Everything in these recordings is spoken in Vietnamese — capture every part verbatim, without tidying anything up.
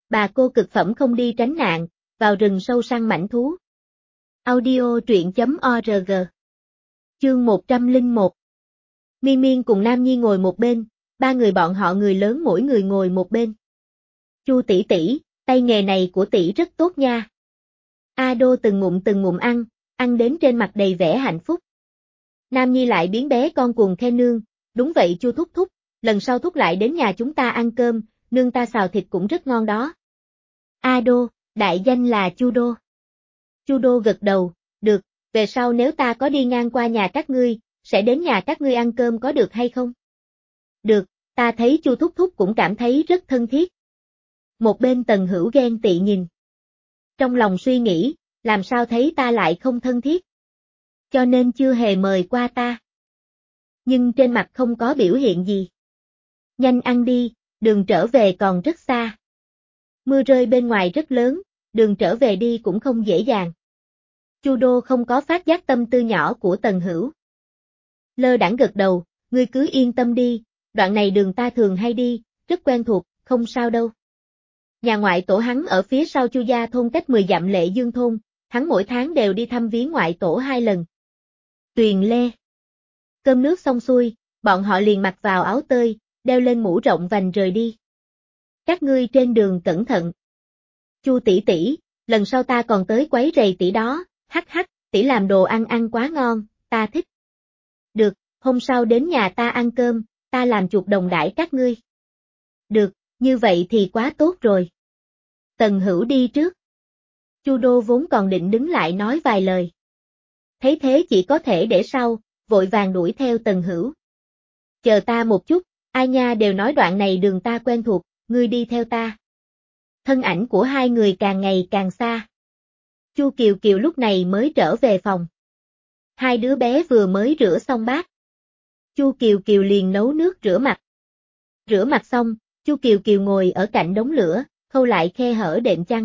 Bà cô cực phẩm không đi tránh nạn, vào rừng sâu săn mãnh thú. Audio truyện chấm org. Chương một trăm lẻ một. Miên Miên cùng Nam Nhi ngồi một bên, ba người bọn họ người lớn mỗi người ngồi một bên. Chu tỷ tỷ, tay nghề này của tỷ rất tốt nha. A Đô từng ngụm từng ngụm ăn, ăn đến trên mặt đầy vẻ hạnh phúc. Nam Nhi lại biến bé con cuồng khen nương, đúng vậy Chu thúc thúc, lần sau thúc lại đến nhà chúng ta ăn cơm, nương ta xào thịt cũng rất ngon đó. A Đô, đại danh là Chu Đô. Chu Đô gật đầu, được, về sau nếu ta có đi ngang qua nhà các ngươi, sẽ đến nhà các ngươi ăn cơm có được hay không? Được, ta thấy Chu thúc thúc cũng cảm thấy rất thân thiết. Một bên Tần Hữu ghen tị nhìn. Trong lòng suy nghĩ, làm sao thấy ta lại không thân thiết? Cho nên chưa hề mời qua ta. Nhưng trên mặt không có biểu hiện gì. Nhanh ăn đi, đường trở về còn rất xa. Mưa rơi bên ngoài rất lớn, đường trở về đi cũng không dễ dàng. Chu Đô không có phát giác tâm tư nhỏ của Tần Hữu. Lơ đãng gật đầu, ngươi cứ yên tâm đi, đoạn này đường ta thường hay đi, rất quen thuộc, không sao đâu. Nhà ngoại tổ hắn ở phía sau Chu gia thôn cách mười dặm Lệ Dương thôn, hắn mỗi tháng đều đi thăm viếng ngoại tổ hai lần. Tuyền Lê. Cơm nước xong xuôi, bọn họ liền mặc vào áo tơi, đeo lên mũ rộng vành rời đi. Các ngươi trên đường cẩn thận. Chu tỷ tỷ, lần sau ta còn tới quấy rầy tỷ đó, hắc hắc, tỷ làm đồ ăn ăn quá ngon, ta thích. Được, hôm sau đến nhà ta ăn cơm, ta làm chuột đồng đãi các ngươi. Được, như vậy thì quá tốt rồi. Tần Hữu đi trước. Chu Đô vốn còn định đứng lại nói vài lời. Thấy thế chỉ có thể để sau, vội vàng đuổi theo Tần Hữu. Chờ ta một chút, ai nha đều nói đoạn này đường ta quen thuộc, ngươi đi theo ta. Thân ảnh của hai người càng ngày càng xa. Chu Kiều Kiều lúc này mới trở về phòng. Hai đứa bé vừa mới rửa xong bát. Chu Kiều Kiều liền nấu nước rửa mặt. Rửa mặt xong, Chu Kiều Kiều ngồi ở cạnh đống lửa, khâu lại khe hở đệm chăn.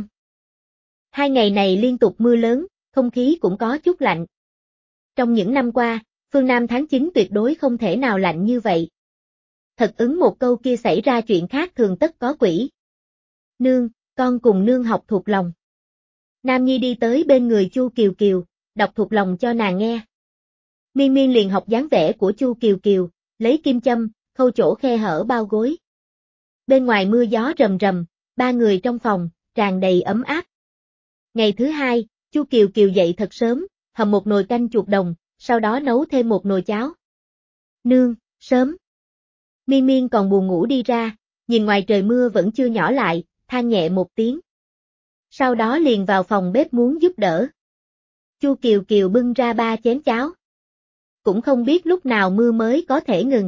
Hai ngày này liên tục mưa lớn, không khí cũng có chút lạnh. Trong những năm qua, phương Nam tháng chín tuyệt đối không thể nào lạnh như vậy. Thật ứng một câu kia xảy ra chuyện khác thường tất có quỷ. Nương, con cùng nương học thuộc lòng. Nam Nhi đi tới bên người Chu Kiều Kiều, đọc thuộc lòng cho nàng nghe. Miên Miên liền học dáng vẻ của Chu Kiều Kiều, lấy kim châm, khâu chỗ khe hở bao gối. Bên ngoài mưa gió rầm rầm, ba người trong phòng, tràn đầy ấm áp. Ngày thứ hai, Chu Kiều Kiều dậy thật sớm, hầm một nồi canh chuột đồng, sau đó nấu thêm một nồi cháo. Nương, sớm. Miên Miên còn buồn ngủ đi ra, nhìn ngoài trời mưa vẫn chưa nhỏ lại, than nhẹ một tiếng. Sau đó liền vào phòng bếp muốn giúp đỡ. Chu Kiều Kiều bưng ra ba chén cháo. Cũng không biết lúc nào mưa mới có thể ngừng.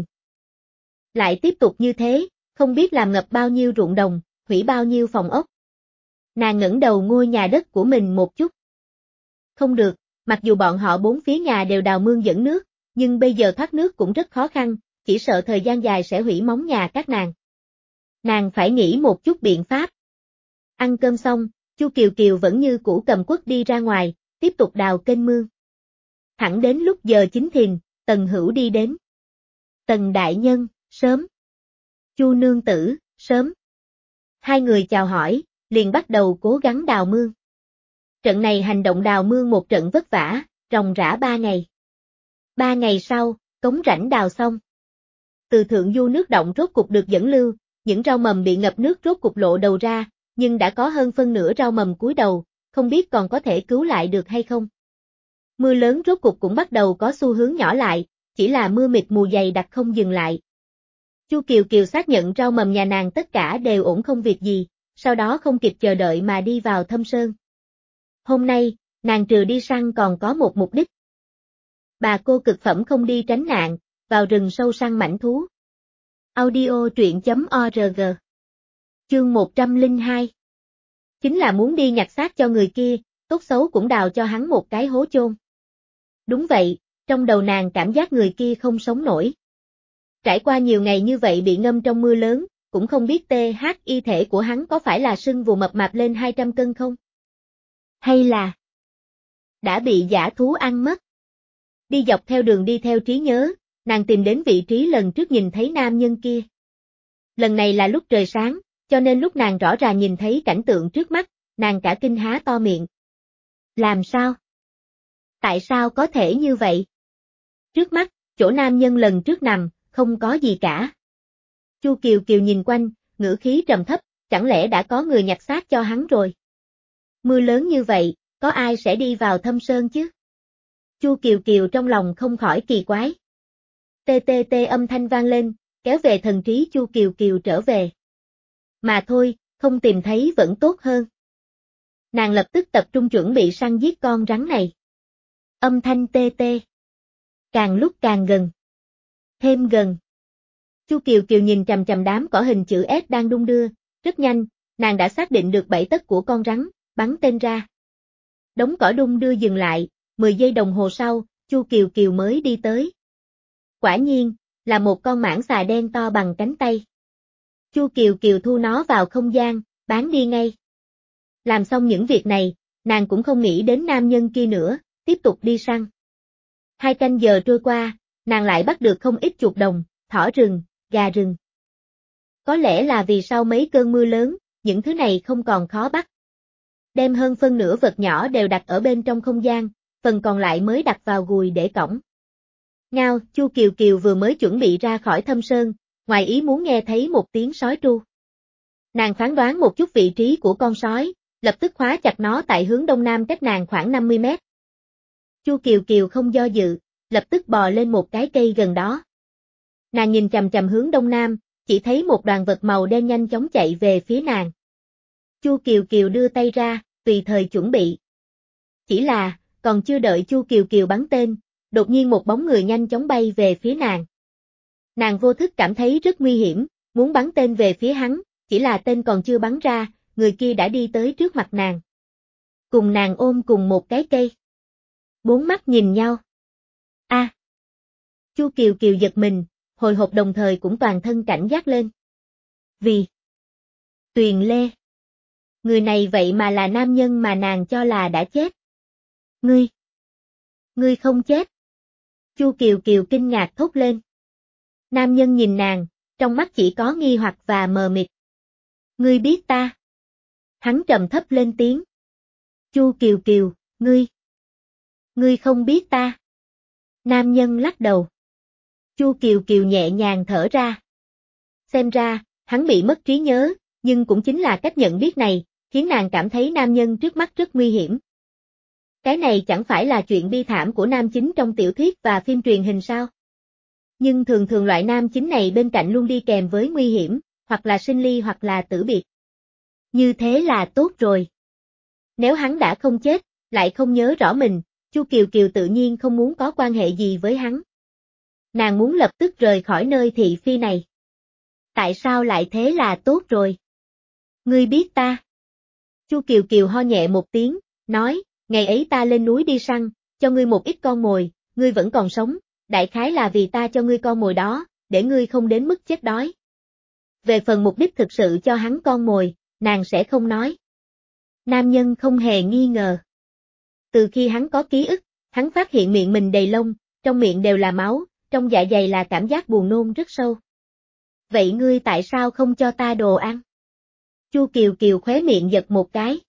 Lại tiếp tục như thế, không biết làm ngập bao nhiêu ruộng đồng, hủy bao nhiêu phòng ốc. Nàng ngẩng đầu ngôi nhà đất của mình một chút. Không được, mặc dù bọn họ bốn phía nhà đều đào mương dẫn nước, nhưng bây giờ thoát nước cũng rất khó khăn, chỉ sợ thời gian dài sẽ hủy móng nhà các nàng. Nàng phải nghĩ một chút biện pháp. Ăn cơm xong, Chu Kiều Kiều vẫn như cũ cầm quất đi ra ngoài, tiếp tục đào kênh mương. Thẳng đến lúc giờ chính thìn, Tần Hữu đi đến. Tần đại nhân, sớm. Chu nương tử, sớm. Hai người chào hỏi, liền bắt đầu cố gắng đào mương. Trận này hành động đào mương một trận vất vả, ròng rã ba ngày. Ba ngày sau, cống rãnh đào xong. Từ thượng du nước động rốt cục được dẫn lưu, những rau mầm bị ngập nước rốt cục lộ đầu ra, nhưng đã có hơn phân nửa rau mầm cúi đầu, không biết còn có thể cứu lại được hay không. Mưa lớn rốt cục cũng bắt đầu có xu hướng nhỏ lại, chỉ là mưa mịt mù dày đặc không dừng lại. Chu Kiều Kiều xác nhận rau mầm nhà nàng tất cả đều ổn không việc gì, sau đó không kịp chờ đợi mà đi vào thâm sơn. Hôm nay, nàng trừ đi săn còn có một mục đích. Bà cô cực phẩm không đi tránh nạn, vào rừng sâu săn mãnh thú. Audio truyện chấm org. Chương một trăm lẻ hai. Chính là muốn đi nhặt xác cho người kia, tốt xấu cũng đào cho hắn một cái hố chôn. Đúng vậy, trong đầu nàng cảm giác người kia không sống nổi. Trải qua nhiều ngày như vậy bị ngâm trong mưa lớn, cũng không biết tê hát y thể của hắn có phải là sưng vù mập mạp lên hai trăm cân không? Hay là đã bị dã thú ăn mất? Đi dọc theo đường đi theo trí nhớ, nàng tìm đến vị trí lần trước nhìn thấy nam nhân kia. Lần này là lúc trời sáng, cho nên lúc nàng rõ ràng nhìn thấy cảnh tượng trước mắt, nàng cả kinh há to miệng. Làm sao? Tại sao có thể như vậy? Trước mắt, chỗ nam nhân lần trước nằm, không có gì cả. Chu Kiều Kiều nhìn quanh, ngữ khí trầm thấp, chẳng lẽ đã có người nhặt xác cho hắn rồi? Mưa lớn như vậy, có ai sẽ đi vào thâm sơn chứ? Chu Kiều Kiều trong lòng không khỏi kỳ quái. Tê tê tê âm thanh vang lên, kéo về thần trí Chu Kiều Kiều trở về. Mà thôi, không tìm thấy vẫn tốt hơn. Nàng lập tức tập trung chuẩn bị săn giết con rắn này. Âm thanh tê tê. Càng lúc càng gần. Thêm gần. Chu Kiều Kiều nhìn chằm chằm đám cỏ hình chữ S đang đung đưa, rất nhanh, nàng đã xác định được bảy tấc của con rắn, bắn tên ra. Đống cỏ đung đưa dừng lại, mười giây đồng hồ sau, Chu Kiều Kiều mới đi tới. Quả nhiên, là một con mãng xà đen to bằng cánh tay. Chu Kiều Kiều thu nó vào không gian, bán đi ngay. Làm xong những việc này, nàng cũng không nghĩ đến nam nhân kia nữa, tiếp tục đi săn. Hai canh giờ trôi qua, nàng lại bắt được không ít chuột đồng, thỏ rừng, gà rừng. Có lẽ là vì sau mấy cơn mưa lớn, những thứ này không còn khó bắt. Đem hơn phân nửa vật nhỏ đều đặt ở bên trong không gian, phần còn lại mới đặt vào gùi để cõng. Ngao, Chu Kiều Kiều vừa mới chuẩn bị ra khỏi thâm sơn, ngoài ý muốn nghe thấy một tiếng sói tru. Nàng phán đoán một chút vị trí của con sói, lập tức khóa chặt nó tại hướng đông nam cách nàng khoảng năm mươi mét. Chu Kiều Kiều không do dự, lập tức bò lên một cái cây gần đó. Nàng nhìn chằm chằm hướng đông nam, chỉ thấy một đoàn vật màu đen nhanh chóng chạy về phía nàng. Chu Kiều Kiều đưa tay ra, tùy thời chuẩn bị. Chỉ là, còn chưa đợi Chu Kiều Kiều bắn tên, đột nhiên một bóng người nhanh chóng bay về phía nàng. Nàng vô thức cảm thấy rất nguy hiểm, muốn bắn tên về phía hắn, chỉ là tên còn chưa bắn ra, người kia đã đi tới trước mặt nàng. Cùng nàng ôm cùng một cái cây. Bốn mắt nhìn nhau. A. À. Chu Kiều Kiều giật mình, hồi hộp đồng thời cũng toàn thân cảnh giác lên. Vì Tuyền Lê. Người này vậy mà là nam nhân mà nàng cho là đã chết. Ngươi. Ngươi không chết. Chu Kiều Kiều kinh ngạc thốt lên. Nam nhân nhìn nàng, trong mắt chỉ có nghi hoặc và mờ mịt. Ngươi biết ta. Hắn trầm thấp lên tiếng. Chu Kiều Kiều, ngươi. Ngươi không biết ta. Nam nhân lắc đầu. Chu Kiều Kiều nhẹ nhàng thở ra. Xem ra, hắn bị mất trí nhớ, nhưng cũng chính là cách nhận biết này, khiến nàng cảm thấy nam nhân trước mắt rất nguy hiểm. Cái này chẳng phải là chuyện bi thảm của nam chính trong tiểu thuyết và phim truyền hình sao? Nhưng thường thường loại nam chính này bên cạnh luôn đi kèm với nguy hiểm, hoặc là sinh ly hoặc là tử biệt. Như thế là tốt rồi. Nếu hắn đã không chết, lại không nhớ rõ mình, Chu Kiều Kiều tự nhiên không muốn có quan hệ gì với hắn. Nàng muốn lập tức rời khỏi nơi thị phi này. Tại sao lại thế là tốt rồi? Ngươi biết ta. Chu Kiều Kiều ho nhẹ một tiếng, nói, ngày ấy ta lên núi đi săn, cho ngươi một ít con mồi, ngươi vẫn còn sống, đại khái là vì ta cho ngươi con mồi đó, để ngươi không đến mức chết đói. Về phần mục đích thực sự cho hắn con mồi, nàng sẽ không nói. Nam nhân không hề nghi ngờ. Từ khi hắn có ký ức, hắn phát hiện miệng mình đầy lông, trong miệng đều là máu, trong dạ dày là cảm giác buồn nôn rất sâu. Vậy ngươi tại sao không cho ta đồ ăn? Chu Kiều Kiều khóe miệng giật một cái.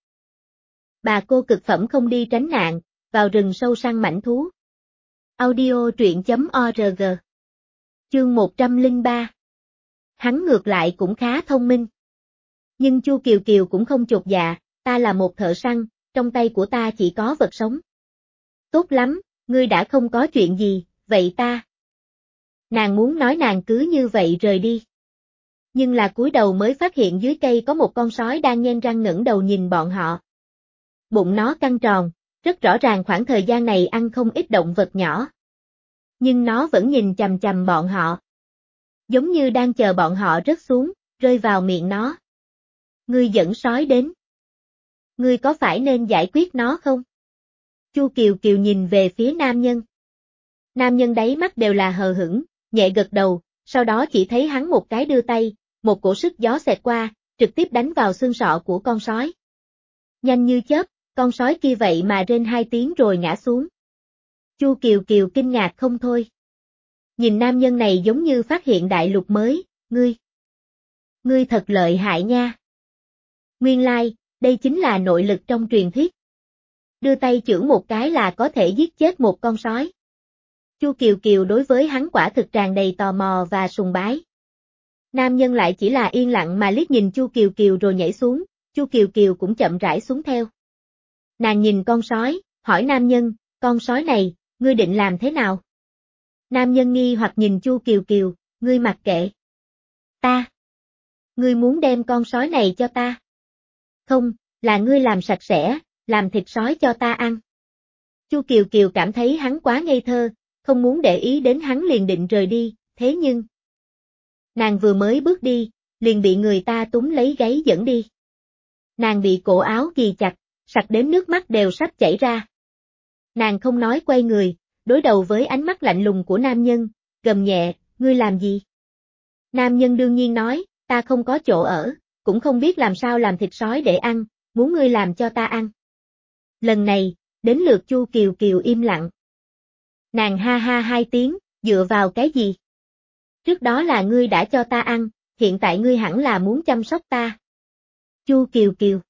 Bà cô cực phẩm không đi tránh nạn, vào rừng sâu săn mãnh thú. Audio truyện chấm org. Chương một trăm lẻ ba. Hắn ngược lại cũng khá thông minh. Nhưng Chu Kiều Kiều cũng không chột dạ, ta là một thợ săn, trong tay của ta chỉ có vật sống. Tốt lắm, ngươi đã không có chuyện gì, vậy ta. Nàng muốn nói nàng cứ như vậy rời đi. Nhưng là cúi đầu mới phát hiện dưới cây có một con sói đang nhen răng ngẩng đầu nhìn bọn họ. Bụng nó căng tròn, rất rõ ràng khoảng thời gian này ăn không ít động vật nhỏ. Nhưng nó vẫn nhìn chằm chằm bọn họ. Giống như đang chờ bọn họ rớt xuống, rơi vào miệng nó. Ngươi dẫn sói đến. Ngươi có phải nên giải quyết nó không? Chu Kiều Kiều nhìn về phía nam nhân. Nam nhân đáy mắt đều là hờ hững, nhẹ gật đầu, sau đó chỉ thấy hắn một cái đưa tay, một cổ sức gió xẹt qua, trực tiếp đánh vào xương sọ của con sói. Nhanh như chớp, con sói kia vậy mà rên hai tiếng rồi ngã xuống. Chu Kiều Kiều kinh ngạc không thôi. Nhìn nam nhân này giống như phát hiện đại lục mới, ngươi. Ngươi thật lợi hại nha. Nguyên lai, like, đây chính là nội lực trong truyền thuyết. Đưa tay chưởng một cái là có thể giết chết một con sói. Chu Kiều Kiều đối với hắn quả thực tràn đầy tò mò và sùng bái. Nam nhân lại chỉ là yên lặng mà liếc nhìn Chu Kiều Kiều rồi nhảy xuống, Chu Kiều Kiều cũng chậm rãi xuống theo. Nàng nhìn con sói, hỏi nam nhân, con sói này, ngươi định làm thế nào? Nam nhân nghi hoặc nhìn Chu Kiều Kiều, ngươi mặc kệ. Ta. Ngươi muốn đem con sói này cho ta? Không, là ngươi làm sạch sẽ, làm thịt sói cho ta ăn. Chu Kiều Kiều cảm thấy hắn quá ngây thơ, không muốn để ý đến hắn liền định rời đi, thế nhưng... Nàng vừa mới bước đi, liền bị người ta túm lấy gáy dẫn đi. Nàng bị cổ áo ghì chặt, sặc đến nước mắt đều sắp chảy ra. Nàng không nói quay người, đối đầu với ánh mắt lạnh lùng của nam nhân, gầm nhẹ, ngươi làm gì? Nam nhân đương nhiên nói, ta không có chỗ ở, cũng không biết làm sao làm thịt sói để ăn, muốn ngươi làm cho ta ăn. Lần này, đến lượt Chu Kiều Kiều im lặng. Nàng ha ha hai tiếng, dựa vào cái gì? Trước đó là ngươi đã cho ta ăn, hiện tại ngươi hẳn là muốn chăm sóc ta. Chu Kiều Kiều.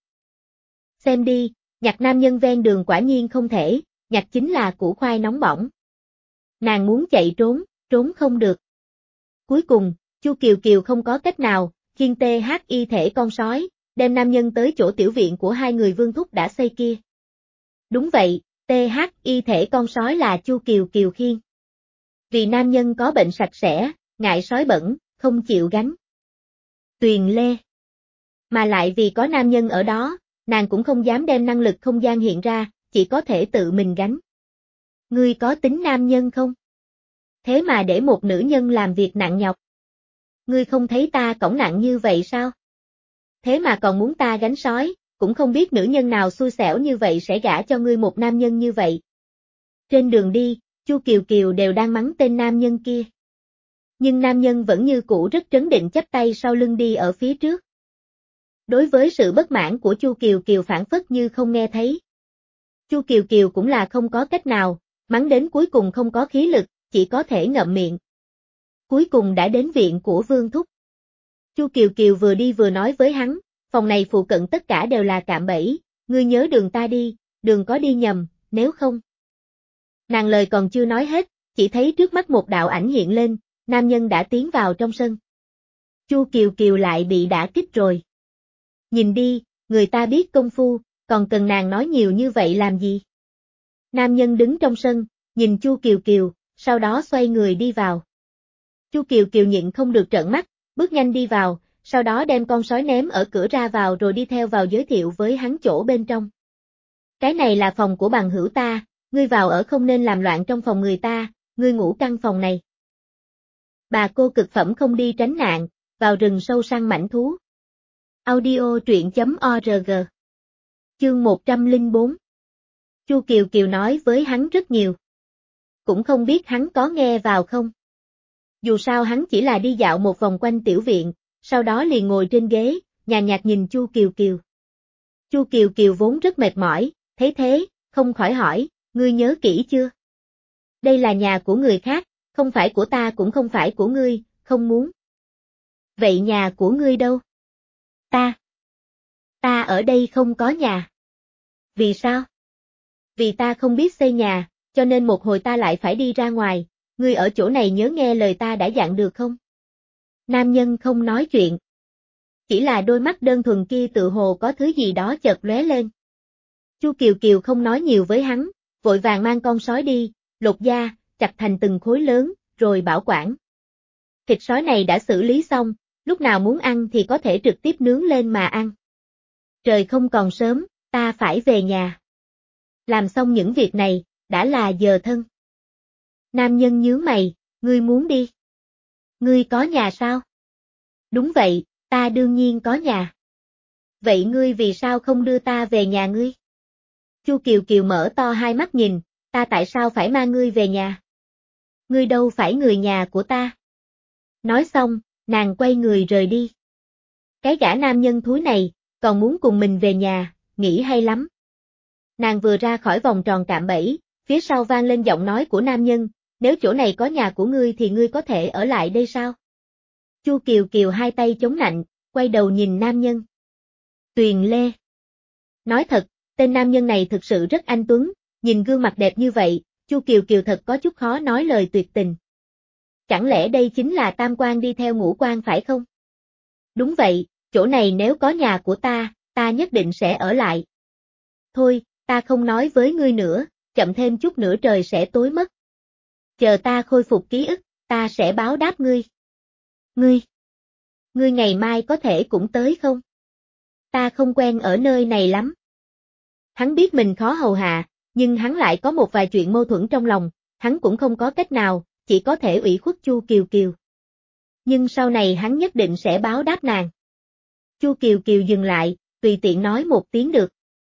Xem đi, nhặt nam nhân ven đường quả nhiên không thể, nhặt chính là củ khoai nóng bỏng. Nàng muốn chạy trốn, trốn không được. Cuối cùng, Chu Kiều Kiều không có cách nào, khiêng tê hát y thể con sói, đem nam nhân tới chỗ tiểu viện của hai người Vương Thúc đã xây kia. Đúng vậy, tê hát y thể con sói là Chu Kiều Kiều khiêng. Vì nam nhân có bệnh sạch sẽ, ngại sói bẩn, không chịu gánh. Tuyền Lê. Mà lại vì có nam nhân ở đó, nàng cũng không dám đem năng lực không gian hiện ra, chỉ có thể tự mình gánh. Ngươi có tính nam nhân không? Thế mà để một nữ nhân làm việc nặng nhọc. Ngươi không thấy ta cõng nặng như vậy sao? Thế mà còn muốn ta gánh sói, cũng không biết nữ nhân nào xui xẻo như vậy sẽ gả cho ngươi một nam nhân như vậy. Trên đường đi, Chu Kiều Kiều đều đang mắng tên nam nhân kia. Nhưng nam nhân vẫn như cũ rất trấn định chắp tay sau lưng đi ở phía trước. Đối với sự bất mãn của Chu Kiều Kiều phản phất như không nghe thấy. Chu Kiều Kiều cũng là không có cách nào, mắng đến cuối cùng không có khí lực, chỉ có thể ngậm miệng. Cuối cùng đã đến viện của Vương Thúc. Chu Kiều Kiều vừa đi vừa nói với hắn, phòng này phụ cận tất cả đều là cạm bẫy, ngươi nhớ đường ta đi, đừng có đi nhầm, nếu không. Nàng lời còn chưa nói hết, chỉ thấy trước mắt một đạo ảnh hiện lên, nam nhân đã tiến vào trong sân. Chu Kiều Kiều lại bị đả kích rồi. Nhìn đi, người ta biết công phu, còn cần nàng nói nhiều như vậy làm gì? Nam nhân đứng trong sân, nhìn Chu Kiều Kiều, sau đó xoay người đi vào. Chu Kiều Kiều nhịn không được trợn mắt, bước nhanh đi vào, sau đó đem con sói ném ở cửa ra vào rồi đi theo vào giới thiệu với hắn chỗ bên trong. Cái này là phòng của bằng hữu ta, ngươi vào ở không nên làm loạn trong phòng người ta, ngươi ngủ căn phòng này. Bà cô cực phẩm không đi tránh nạn, vào rừng sâu săn mãnh thú. Audio truyện chấm org. Chương một trăm lẻ bốn. Chu Kiều Kiều nói với hắn rất nhiều. Cũng không biết hắn có nghe vào không. Dù sao hắn chỉ là đi dạo một vòng quanh tiểu viện, sau đó liền ngồi trên ghế, nhàn nhạt nhìn Chu Kiều Kiều. Chu Kiều Kiều vốn rất mệt mỏi, thấy thế, không khỏi hỏi, ngươi nhớ kỹ chưa? Đây là nhà của người khác, không phải của ta cũng không phải của ngươi, không muốn. Vậy nhà của ngươi đâu? Ta. Ta ở đây không có nhà. Vì sao? Vì ta không biết xây nhà, cho nên một hồi ta lại phải đi ra ngoài, ngươi ở chỗ này nhớ nghe lời ta đã dặn được không? Nam nhân không nói chuyện. Chỉ là đôi mắt đơn thuần kia tự hồ có thứ gì đó chợt lóe lên. Chu Kiều Kiều không nói nhiều với hắn, vội vàng mang con sói đi, lột da, chặt thành từng khối lớn, rồi bảo quản. Thịt sói này đã xử lý xong, lúc nào muốn ăn thì có thể trực tiếp nướng lên mà ăn. Trời không còn sớm, ta phải về nhà. Làm xong những việc này, đã là giờ thân. Nam nhân nhướng mày, ngươi muốn đi? Ngươi có nhà sao? Đúng vậy, ta đương nhiên có nhà. Vậy ngươi vì sao không đưa ta về nhà ngươi? Chu Kiều Kiều mở to hai mắt nhìn, ta tại sao phải mang ngươi về nhà? Ngươi đâu phải người nhà của ta. Nói xong, nàng quay người rời đi. Cái gã nam nhân thúi này, còn muốn cùng mình về nhà, nghĩ hay lắm. Nàng vừa ra khỏi vòng tròn cạm bẫy, phía sau vang lên giọng nói của nam nhân, nếu chỗ này có nhà của ngươi thì ngươi có thể ở lại đây sao? Chu Kiều Kiều hai tay chống nạnh, quay quay đầu nhìn nam nhân. Tuyền Lê. Nói thật, tên nam nhân này thực sự rất anh tuấn, nhìn gương mặt đẹp như vậy, Chu Kiều Kiều thật có chút khó nói lời tuyệt tình. Chẳng lẽ đây chính là tam quan đi theo ngũ quan phải không? Đúng vậy, chỗ này nếu có nhà của ta, ta nhất định sẽ ở lại. Thôi, ta không nói với ngươi nữa, chậm thêm chút nữa trời sẽ tối mất. Chờ ta khôi phục ký ức, ta sẽ báo đáp ngươi. Ngươi? Ngươi ngày mai có thể cũng tới không? Ta không quen ở nơi này lắm. Hắn biết mình khó hầu hạ, nhưng hắn lại có một vài chuyện mâu thuẫn trong lòng, hắn cũng không có cách nào, chỉ có thể ủy khuất Chu Kiều Kiều. Nhưng sau này hắn nhất định sẽ báo đáp nàng. Chu Kiều Kiều dừng lại, tùy tiện nói một tiếng được.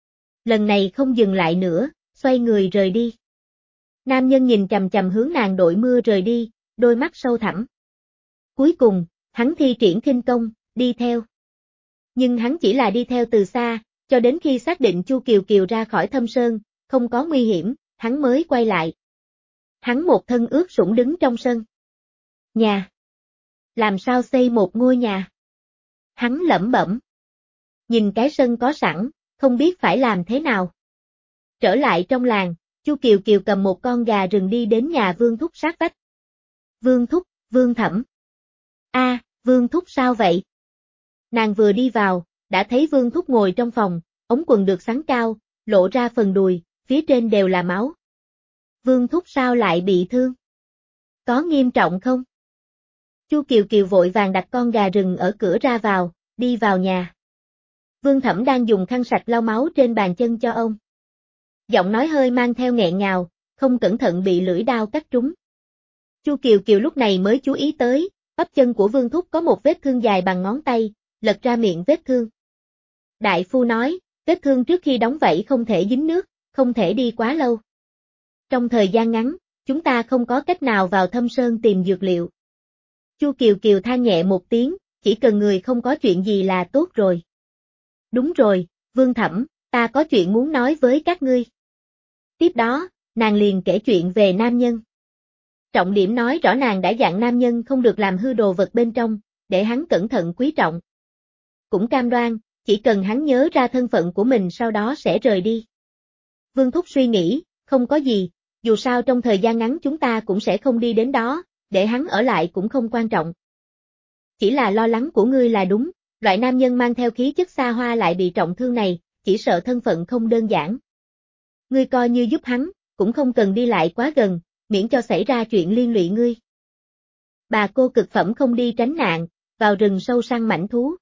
Lần này không dừng lại nữa, xoay người rời đi. Nam nhân nhìn chằm chằm hướng nàng đội mưa rời đi, đôi mắt sâu thẳm. Cuối cùng, hắn thi triển khinh công, đi theo. Nhưng hắn chỉ là đi theo từ xa, cho đến khi xác định Chu Kiều Kiều ra khỏi thâm sơn, không có nguy hiểm, hắn mới quay lại. Hắn một thân ướt sũng đứng trong sân. Nhà. Làm sao xây một ngôi nhà? Hắn lẩm bẩm. Nhìn cái sân có sẵn, không biết phải làm thế nào. Trở lại trong làng, Chu Kiều Kiều cầm một con gà rừng đi đến nhà Vương Thúc sát vách. Vương Thúc, Vương Thẩm. A, à, Vương Thúc sao vậy? Nàng vừa đi vào, đã thấy Vương Thúc ngồi trong phòng, ống quần được xắn cao, lộ ra phần đùi, phía trên đều là máu. Vương Thúc sao lại bị thương? Có nghiêm trọng không? Chu Kiều Kiều vội vàng đặt con gà rừng ở cửa ra vào, đi vào nhà. Vương Thẩm đang dùng khăn sạch lau máu trên bàn chân cho ông. Giọng nói hơi mang theo nghẹn ngào, không cẩn thận bị lưỡi dao cắt trúng. Chu Kiều Kiều lúc này mới chú ý tới, bắp chân của Vương Thúc có một vết thương dài bằng ngón tay, lật ra miệng vết thương. Đại phu nói, vết thương trước khi đóng vảy không thể dính nước, không thể đi quá lâu. Trong thời gian ngắn, chúng ta không có cách nào vào thâm sơn tìm dược liệu. Chu Kiều Kiều than nhẹ một tiếng, chỉ cần người không có chuyện gì là tốt rồi. Đúng rồi, Vương Thẩm, ta có chuyện muốn nói với các ngươi. Tiếp đó, nàng liền kể chuyện về nam nhân. Trọng điểm nói rõ nàng đã dặn nam nhân không được làm hư đồ vật bên trong, để hắn cẩn thận quý trọng. Cũng cam đoan, chỉ cần hắn nhớ ra thân phận của mình sau đó sẽ rời đi. Vương Thúc suy nghĩ, không có gì, dù sao trong thời gian ngắn chúng ta cũng sẽ không đi đến đó, để hắn ở lại cũng không quan trọng. Chỉ là lo lắng của ngươi là đúng, loại nam nhân mang theo khí chất xa hoa lại bị trọng thương này, chỉ sợ thân phận không đơn giản. Ngươi coi như giúp hắn, cũng không cần đi lại quá gần, miễn cho xảy ra chuyện liên lụy ngươi. Bà cô cực phẩm không đi tránh nạn, vào rừng sâu săn mãnh thú.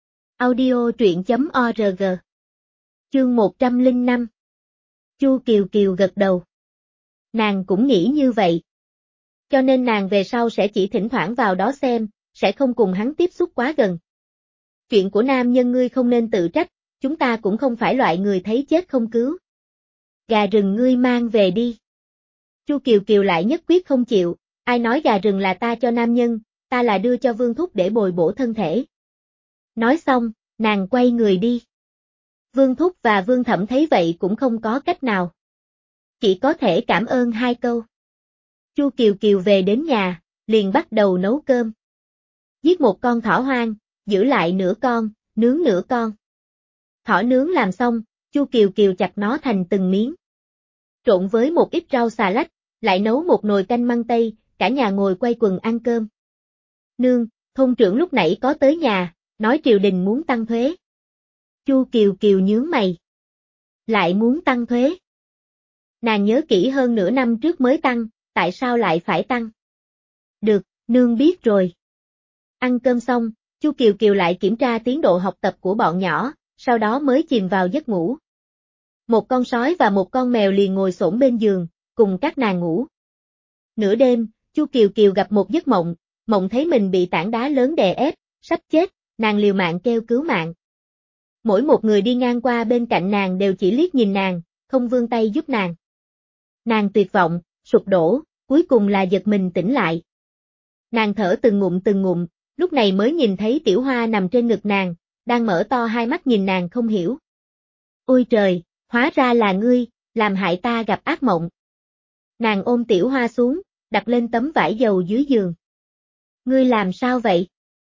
Audio truyện chấm org. Chương một trăm lẻ năm. Chu Kiều Kiều gật đầu. Nàng cũng nghĩ như vậy. Cho nên nàng về sau sẽ chỉ thỉnh thoảng vào đó xem, sẽ không cùng hắn tiếp xúc quá gần. Chuyện của nam nhân ngươi không nên tự trách, chúng ta cũng không phải loại người thấy chết không cứu. Gà rừng ngươi mang về đi. Chu Kiều Kiều lại nhất quyết không chịu, ai nói gà rừng là ta cho nam nhân, ta là đưa cho Vương Thúc để bồi bổ thân thể. Nói xong, nàng quay người đi. Vương Thúc và Vương Thẩm thấy vậy cũng không có cách nào. Chỉ có thể cảm ơn hai câu. Chu Kiều Kiều về đến nhà, liền bắt đầu nấu cơm. Giết một con thỏ hoang, giữ lại nửa con, nướng nửa con. Thỏ nướng làm xong, Chu Kiều Kiều chặt nó thành từng miếng. Trộn với một ít rau xà lách, lại nấu một nồi canh măng tây, cả nhà ngồi quay quần ăn cơm. Nương, thôn trưởng lúc nãy có tới nhà, nói triều đình muốn tăng thuế. Chu Kiều Kiều nhướng mày. Lại muốn tăng thuế. Nàng nhớ kỹ hơn nửa năm trước mới tăng, tại sao lại phải tăng? Được, nương biết rồi. Ăn cơm xong, Chu Kiều Kiều lại kiểm tra tiến độ học tập của bọn nhỏ, sau đó mới chìm vào giấc ngủ. Một con sói và một con mèo liền ngồi xổm bên giường, cùng các nàng ngủ. Nửa đêm, Chu Kiều Kiều gặp một giấc mộng, mộng thấy mình bị tảng đá lớn đè ép, sắp chết, nàng liều mạng kêu cứu mạng. Mỗi một người đi ngang qua bên cạnh nàng đều chỉ liếc nhìn nàng, không vươn tay giúp nàng. Nàng tuyệt vọng, sụp đổ, cuối cùng là giật mình tỉnh lại. Nàng thở từng ngụm từng ngụm, lúc này mới nhìn thấy Tiểu Hoa nằm trên ngực nàng, đang mở to hai mắt nhìn nàng không hiểu. Ôi trời, hóa ra là ngươi, làm hại ta gặp ác mộng. Nàng ôm Tiểu Hoa xuống, đặt lên tấm vải dầu dưới giường. Ngươi làm sao vậy?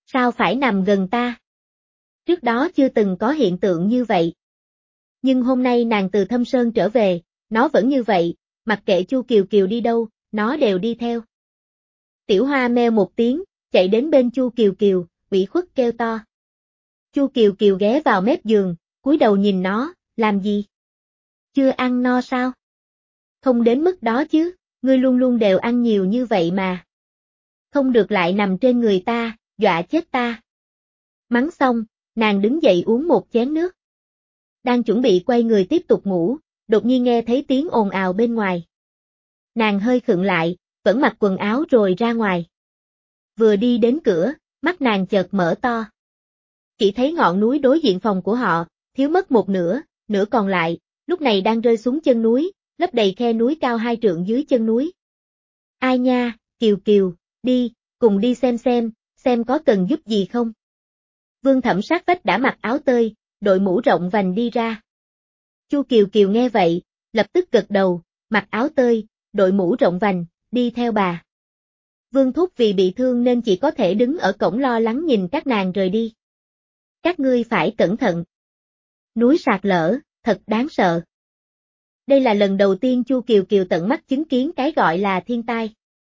Sao phải nằm gần ta? Trước đó chưa từng có hiện tượng như vậy. Nhưng hôm nay nàng từ Thâm Sơn trở về, nó vẫn như vậy, mặc kệ Chu Kiều Kiều đi đâu, nó đều đi theo. Tiểu Hoa meo một tiếng, chạy đến bên Chu Kiều Kiều, ủy khuất kêu to. Chu Kiều Kiều ghé vào mép giường, cúi đầu nhìn nó, làm gì? Chưa ăn no sao? Không đến mức đó chứ, ngươi luôn luôn đều ăn nhiều như vậy mà. Không được lại nằm trên người ta, dọa chết ta. Mắng xong, nàng đứng dậy uống một chén nước. Đang chuẩn bị quay người tiếp tục ngủ, đột nhiên nghe thấy tiếng ồn ào bên ngoài. Nàng hơi khựng lại, vẫn mặc quần áo rồi ra ngoài. Vừa đi đến cửa, mắt nàng chợt mở to. Chỉ thấy ngọn núi đối diện phòng của họ, thiếu mất một nửa, nửa còn lại, lúc này đang rơi xuống chân núi, lấp đầy khe núi cao hai trượng dưới chân núi. Ai nha, Kiều Kiều, đi, cùng đi xem xem, xem có cần giúp gì không. Vương Thẩm sát vách đã mặc áo tơi, đội mũ rộng vành đi ra. Chu Kiều Kiều nghe vậy, lập tức gật đầu, mặc áo tơi, đội mũ rộng vành, đi theo bà. Vương Thúc vì bị thương nên chỉ có thể đứng ở cổng lo lắng nhìn các nàng rời đi. Các ngươi phải cẩn thận. Núi sạt lở, thật đáng sợ. Đây là lần đầu tiên Chu Kiều Kiều tận mắt chứng kiến cái gọi là thiên tai.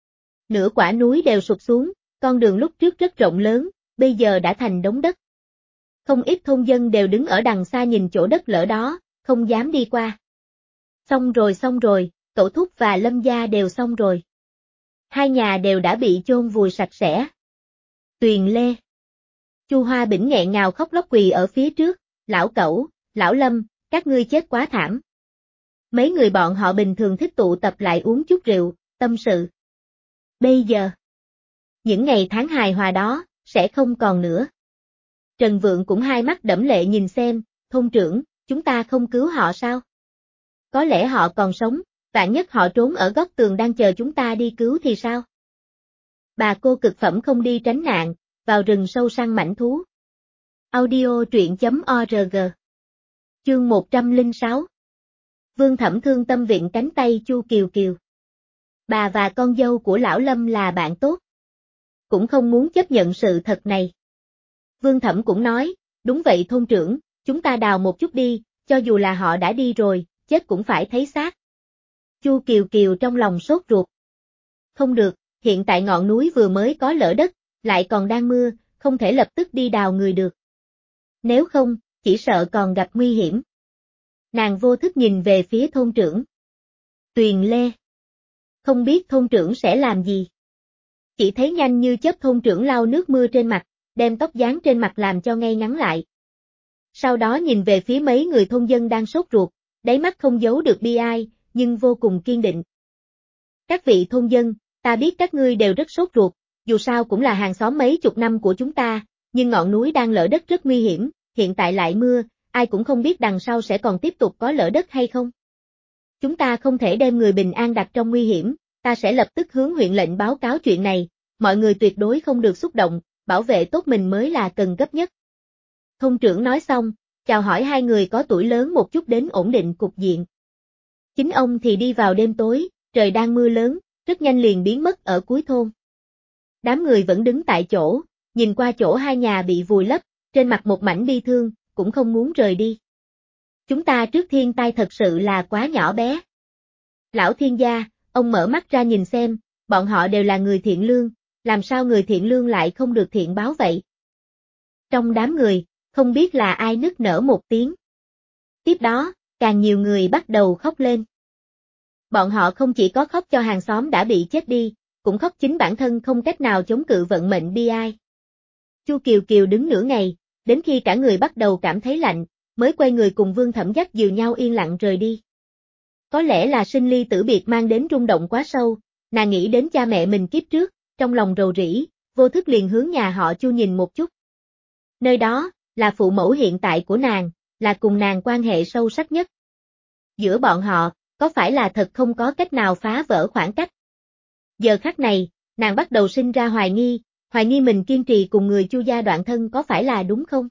Nửa quả núi đều sụp xuống, con đường lúc trước rất rộng lớn, bây giờ đã thành đống đất. Không ít thôn dân đều đứng ở đằng xa nhìn chỗ đất lở đó, không dám đi qua. Xong rồi xong rồi, Cậu Thúc và Lâm gia đều xong rồi. Hai nhà đều đã bị chôn vùi sạch sẽ. Tuyền Lê. Chu Hoa Bỉnh nghẹn ngào khóc lóc quỳ ở phía trước, lão Cẩu, lão Lâm, các ngươi chết quá thảm. Mấy người bọn họ bình thường thích tụ tập lại uống chút rượu, tâm sự. Bây giờ, những ngày tháng hài hòa đó, sẽ không còn nữa. Trần Vượng cũng hai mắt đẫm lệ nhìn xem, thôn trưởng, chúng ta không cứu họ sao? Có lẽ họ còn sống, vạn nhất họ trốn ở góc tường đang chờ chúng ta đi cứu thì sao? Bà cô cực phẩm không đi tránh nạn, vào rừng sâu săn mãnh thú. Audio truyện chấm org. Chương một trăm lẻ sáu. Vương Thẩm thương tâm vịn cánh tay Chu Kiều Kiều. Bà và con dâu của lão Lâm là bạn tốt. Cũng không muốn chấp nhận sự thật này. Vương Thẩm cũng nói, đúng vậy thôn trưởng, chúng ta đào một chút đi, cho dù là họ đã đi rồi, chết cũng phải thấy xác. Chu Kiều Kiều trong lòng sốt ruột. Không được, hiện tại ngọn núi vừa mới có lở đất, lại còn đang mưa, không thể lập tức đi đào người được. Nếu không, chỉ sợ còn gặp nguy hiểm. Nàng vô thức nhìn về phía thôn trưởng. Tuyền Lê. Không biết thôn trưởng sẽ làm gì. Chỉ thấy nhanh như chớp thôn trưởng lau nước mưa trên mặt, đem tóc dán trên mặt làm cho ngay ngắn lại. Sau đó nhìn về phía mấy người thôn dân đang sốt ruột, đáy mắt không giấu được bi ai, nhưng vô cùng kiên định. Các vị thôn dân, ta biết các ngươi đều rất sốt ruột, dù sao cũng là hàng xóm mấy chục năm của chúng ta, nhưng ngọn núi đang lở đất rất nguy hiểm, hiện tại lại mưa, ai cũng không biết đằng sau sẽ còn tiếp tục có lở đất hay không. Chúng ta không thể đem người bình an đặt trong nguy hiểm, ta sẽ lập tức hướng huyện lệnh báo cáo chuyện này, mọi người tuyệt đối không được xúc động, bảo vệ tốt mình mới là cần gấp nhất. Thôn trưởng nói xong, chào hỏi hai người có tuổi lớn một chút đến ổn định cục diện. Chính ông thì đi vào đêm tối, trời đang mưa lớn, rất nhanh liền biến mất ở cuối thôn. Đám người vẫn đứng tại chỗ, nhìn qua chỗ hai nhà bị vùi lấp, trên mặt một mảnh bi thương, cũng không muốn rời đi. Chúng ta trước thiên tai thật sự là quá nhỏ bé. Lão thiên gia, ông mở mắt ra nhìn xem, bọn họ đều là người thiện lương, làm sao người thiện lương lại không được thiện báo vậy? Trong đám người, không biết là ai nức nở một tiếng. Tiếp đó, càng nhiều người bắt đầu khóc lên. Bọn họ không chỉ có khóc cho hàng xóm đã bị chết đi, cũng khóc chính bản thân không cách nào chống cự vận mệnh bi ai. Chu Kiều Kiều đứng nửa ngày, đến khi cả người bắt đầu cảm thấy lạnh, mới quay người cùng Vương Thẩm dắt dìu nhau yên lặng rời đi. Có lẽ là sinh ly tử biệt mang đến rung động quá sâu, nàng nghĩ đến cha mẹ mình kiếp trước, trong lòng rầu rĩ, vô thức liền hướng nhà họ Chu nhìn một chút. Nơi đó, là phụ mẫu hiện tại của nàng, là cùng nàng quan hệ sâu sắc nhất. Giữa bọn họ, có phải là thật không có cách nào phá vỡ khoảng cách? Giờ khắc này, nàng bắt đầu sinh ra hoài nghi, hoài nghi mình kiên trì cùng người Chu gia đoạn thân có phải là đúng không?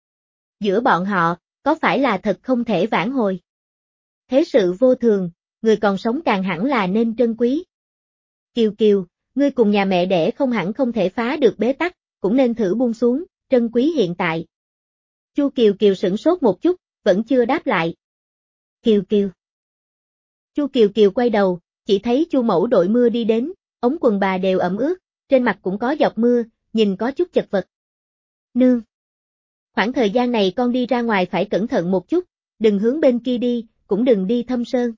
Giữa bọn họ, có phải là thật không thể vãn hồi? Thế sự vô thường, người còn sống càng hẳn là nên trân quý. Kiều Kiều, ngươi cùng nhà mẹ đẻ không hẳn không thể phá được bế tắc, cũng nên thử buông xuống, trân quý hiện tại. Chu Kiều Kiều sửng sốt một chút, vẫn chưa đáp lại. Kiều Kiều. Chu Kiều Kiều quay đầu, chỉ thấy Chu mẫu đội mưa đi đến, ống quần bà đều ẩm ướt, trên mặt cũng có giọt mưa, nhìn có chút chật vật. Nương. Khoảng thời gian này con đi ra ngoài phải cẩn thận một chút, đừng hướng bên kia đi, cũng đừng đi thâm sơn.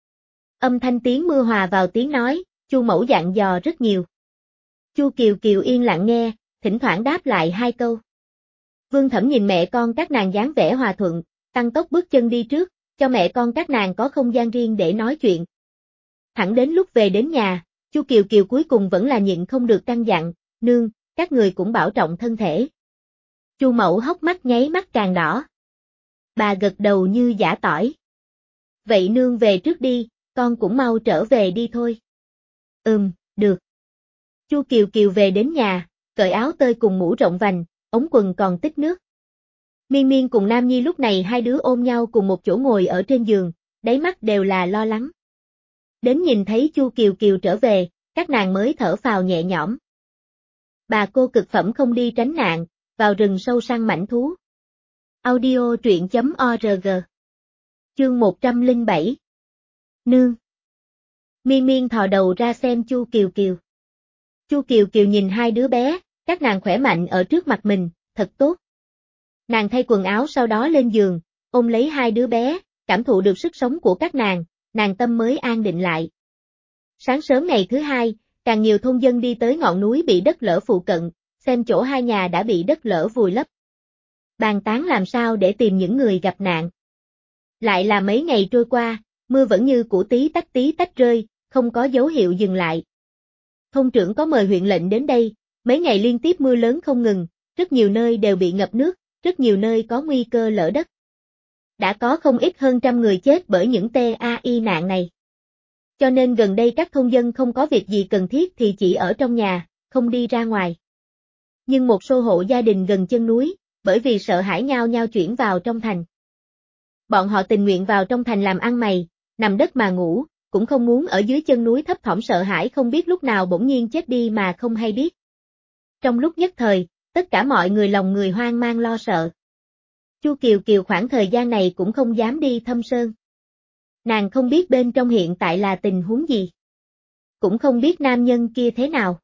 Âm thanh tiếng mưa hòa vào tiếng nói, Chu mẫu dặn dò rất nhiều. Chu Kiều Kiều yên lặng nghe, thỉnh thoảng đáp lại hai câu. Vương Thẩm nhìn mẹ con các nàng dáng vẻ hòa thuận, tăng tốc bước chân đi trước, cho mẹ con các nàng có không gian riêng để nói chuyện. Thẳng đến lúc về đến nhà, Chu Kiều Kiều cuối cùng vẫn là nhịn không được căn dặn, nương, các người cũng bảo trọng thân thể. Chu mẫu hốc mắt nháy mắt càng đỏ. Bà gật đầu như giã tỏi. Vậy nương về trước đi, con cũng mau trở về đi thôi. Ừm, được. Chu Kiều Kiều về đến nhà, cởi áo tơi cùng mũ rộng vành, ống quần còn tích nước. Miên Miên cùng Nam Nhi lúc này hai đứa ôm nhau cùng một chỗ ngồi ở trên giường, đáy mắt đều là lo lắng. Đến nhìn thấy Chu Kiều Kiều trở về, các nàng mới thở phào nhẹ nhõm. Bà cô cực phẩm không đi tránh nạn, vào rừng sâu săn mãnh thú. Audio truyện chấm org. Chương một trăm lẻ bảy. Nương. Miên Miên thò đầu ra xem Chu Kiều Kiều. Chu Kiều Kiều nhìn hai đứa bé, các nàng khỏe mạnh ở trước mặt mình, thật tốt. Nàng thay quần áo sau đó lên giường, ôm lấy hai đứa bé, cảm thụ được sức sống của các nàng, nàng tâm mới an định lại. Sáng sớm ngày thứ hai, càng nhiều thôn dân đi tới ngọn núi bị đất lở phụ cận, xem chỗ hai nhà đã bị đất lở vùi lấp. Bàn tán làm sao để tìm những người gặp nạn. Lại là mấy ngày trôi qua, mưa vẫn như cũ tí tách tí tách rơi, không có dấu hiệu dừng lại. Thôn trưởng có mời huyện lệnh đến đây, mấy ngày liên tiếp mưa lớn không ngừng, rất nhiều nơi đều bị ngập nước, rất nhiều nơi có nguy cơ lở đất. Đã có không ít hơn trăm người chết bởi những tai nạn này. Cho nên gần đây các thôn dân không có việc gì cần thiết thì chỉ ở trong nhà, không đi ra ngoài. Nhưng một số hộ gia đình gần chân núi, bởi vì sợ hãi nhao nhao chuyển vào trong thành. Bọn họ tình nguyện vào trong thành làm ăn mày, nằm đất mà ngủ, cũng không muốn ở dưới chân núi thấp thỏm sợ hãi không biết lúc nào bỗng nhiên chết đi mà không hay biết. Trong lúc nhất thời, tất cả mọi người lòng người hoang mang lo sợ. Chu Kiều Kiều khoảng thời gian này cũng không dám đi thâm sơn. Nàng không biết bên trong hiện tại là tình huống gì. Cũng không biết nam nhân kia thế nào.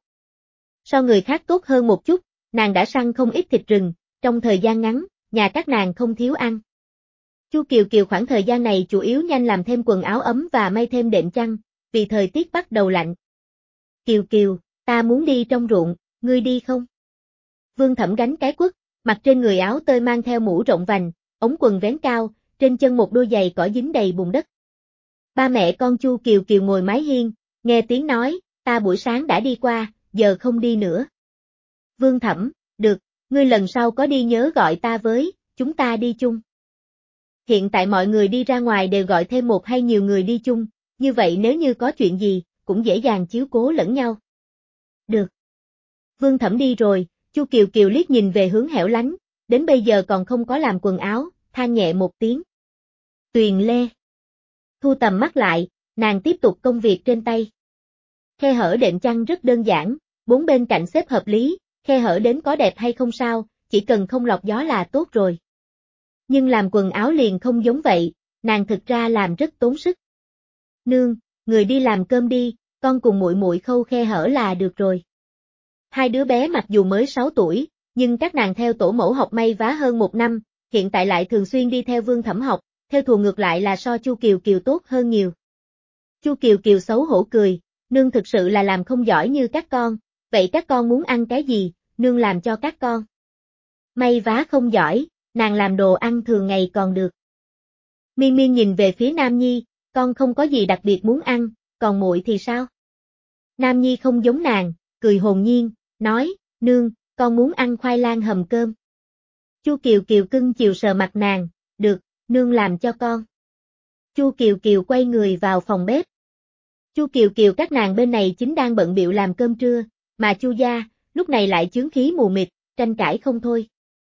So người khác tốt hơn một chút, nàng đã săn không ít thịt rừng, trong thời gian ngắn, nhà các nàng không thiếu ăn. Chu Kiều Kiều khoảng thời gian này chủ yếu nhanh làm thêm quần áo ấm và may thêm đệm chăn, vì thời tiết bắt đầu lạnh. Kiều Kiều, ta muốn đi trong ruộng, ngươi đi không? Vương Thẩm gánh cái quất, mặc trên người áo tơi mang theo mũ rộng vành, ống quần vén cao, trên chân một đôi giày cỏ dính đầy bùn đất. Ba mẹ con Chu Kiều Kiều ngồi mái hiên, nghe tiếng nói, ta buổi sáng đã đi qua, giờ không đi nữa. Vương Thẩm, được, ngươi lần sau có đi nhớ gọi ta với, chúng ta đi chung. Hiện tại mọi người đi ra ngoài đều gọi thêm một hay nhiều người đi chung, như vậy nếu như có chuyện gì, cũng dễ dàng chiếu cố lẫn nhau. Được. Vương Thẩm đi rồi, Chu Kiều Kiều liếc nhìn về hướng hẻo lánh, đến bây giờ còn không có làm quần áo, than nhẹ một tiếng. Tuyền Lê. Thu tầm mắt lại, nàng tiếp tục công việc trên tay. Khe hở đệm chăn rất đơn giản, bốn bên cạnh xếp hợp lý, khe hở đến có đẹp hay không sao, chỉ cần không lọc gió là tốt rồi. Nhưng làm quần áo liền không giống vậy, nàng thực ra làm rất tốn sức. Nương, người đi làm cơm đi, con cùng muội muội khâu khe hở là được rồi. Hai đứa bé mặc dù mới sáu tuổi, nhưng các nàng theo tổ mẫu học may vá hơn một năm, hiện tại lại thường xuyên đi theo Vương Thẩm học, theo thùa ngược lại là so Chu Kiều Kiều tốt hơn nhiều. Chu Kiều Kiều xấu hổ cười, nương thực sự là làm không giỏi như các con, vậy các con muốn ăn cái gì, nương làm cho các con. May vá không giỏi, nàng làm đồ ăn thường ngày còn được. Miên Miên nhìn về phía Nam Nhi, con không có gì đặc biệt muốn ăn, còn muội thì sao? Nam Nhi không giống nàng, cười hồn nhiên, nói, nương, con muốn ăn khoai lang hầm cơm. Chu Kiều Kiều cưng chiều sờ mặt nàng, được, nương làm cho con. Chu Kiều Kiều quay người vào phòng bếp. Chu Kiều Kiều các nàng bên này chính đang bận bịu làm cơm trưa, mà Chu gia, lúc này lại chướng khí mù mịt, tranh cãi không thôi.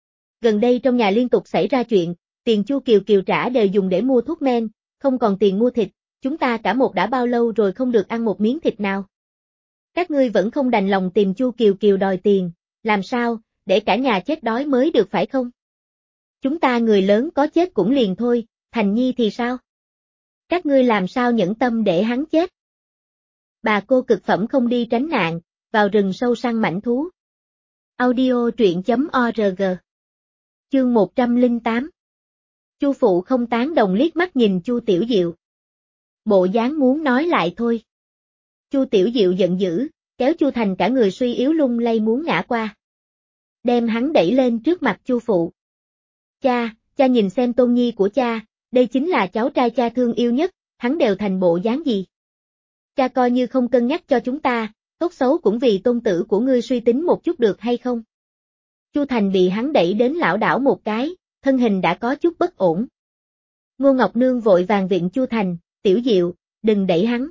Gần đây trong nhà liên tục xảy ra chuyện, tiền Chu Kiều Kiều trả đều dùng để mua thuốc men, không còn tiền mua thịt, chúng ta cả một đã bao lâu rồi không được ăn một miếng thịt nào. Các ngươi vẫn không đành lòng tìm Chu Kiều Kiều đòi tiền, làm sao, để cả nhà chết đói mới được phải không? Chúng ta người lớn có chết cũng liền thôi, Thành Nhi thì sao? Các ngươi làm sao nhẫn tâm để hắn chết? Bà cô cực phẩm không đi tránh nạn, vào rừng sâu săn mãnh thú. Audio truyện chấm org. Chương một trăm lẻ tám. Chu phụ không tán đồng liếc mắt nhìn Chu Tiểu Diệu. Bộ dáng muốn nói lại thôi. Chu Tiểu Diệu giận dữ, kéo Chu Thành cả người suy yếu lung lay muốn ngã qua. Đem hắn đẩy lên trước mặt Chu phụ. Cha, cha nhìn xem tôn nhi của cha, đây chính là cháu trai cha thương yêu nhất, hắn đều thành bộ dáng gì? Cha coi như không cân nhắc cho chúng ta, tốt xấu cũng vì tôn tử của ngươi suy tính một chút được hay không? Chu Thành bị hắn đẩy đến lảo đảo một cái, thân hình đã có chút bất ổn. Ngô Ngọc Nương vội vàng viện Chu Thành, Tiểu Diệu, đừng đẩy hắn.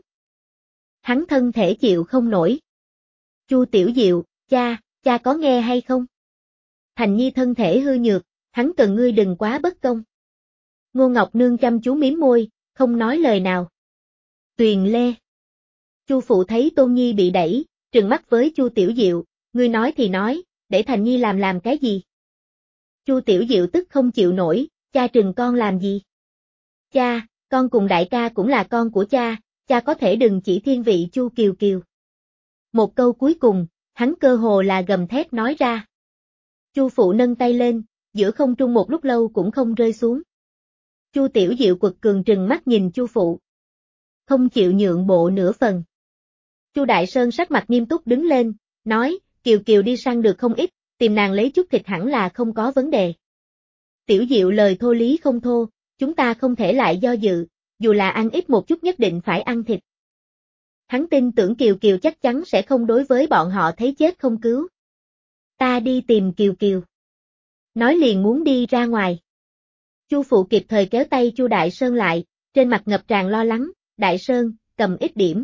Hắn thân thể chịu không nổi. Chu Tiểu Diệu, cha, cha có nghe hay không? Thành Nhi thân thể hư nhược, hắn cần ngươi đừng quá bất công. Ngô Ngọc Nương chăm chú mím môi, không nói lời nào. Tuyền Lê. Chu phụ thấy Tôn Nhi bị đẩy, trừng mắt với Chu Tiểu Diệu, ngươi nói thì nói, để Thành Nhi làm làm cái gì? Chu Tiểu Diệu tức không chịu nổi, cha trừng con làm gì? Cha, con cùng đại ca cũng là con của cha, cha có thể đừng chỉ thiên vị Chu Kiều Kiều. Một câu cuối cùng, hắn cơ hồ là gầm thét nói ra. Chu phụ nâng tay lên, giữa không trung một lúc lâu cũng không rơi xuống. Chu Tiểu Diệu quật cường trừng mắt nhìn Chu phụ. Không chịu nhượng bộ nửa phần. Chu Đại Sơn sắc mặt nghiêm túc đứng lên, nói, Kiều Kiều đi săn được không ít, tìm nàng lấy chút thịt hẳn là không có vấn đề. Tiểu Diệu lời thô lý không thô, chúng ta không thể lại do dự, dù là ăn ít một chút nhất định phải ăn thịt. Hắn tin tưởng Kiều Kiều chắc chắn sẽ không đối với bọn họ thấy chết không cứu. Ta đi tìm Kiều Kiều. Nói liền muốn đi ra ngoài. Chu phụ kịp thời kéo tay Chu Đại Sơn lại, trên mặt ngập tràn lo lắng, Đại Sơn, cầm ít điểm.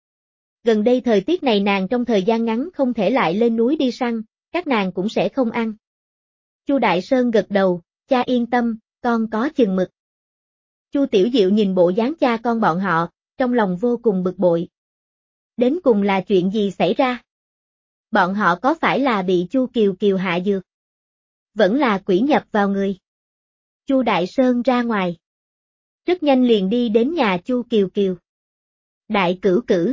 Gần đây thời tiết này nàng trong thời gian ngắn không thể lại lên núi đi săn, các nàng cũng sẽ không ăn. Chu Đại Sơn gật đầu, cha yên tâm, con có chừng mực. Chu Tiểu Diệu nhìn bộ dáng cha con bọn họ, trong lòng vô cùng bực bội. Đến cùng là chuyện gì xảy ra? Bọn họ có phải là bị Chu Kiều Kiều hạ dược? Vẫn là quỷ nhập vào người. Chu Đại Sơn ra ngoài. Rất nhanh liền đi đến nhà Chu Kiều Kiều. Đại cửu cửu.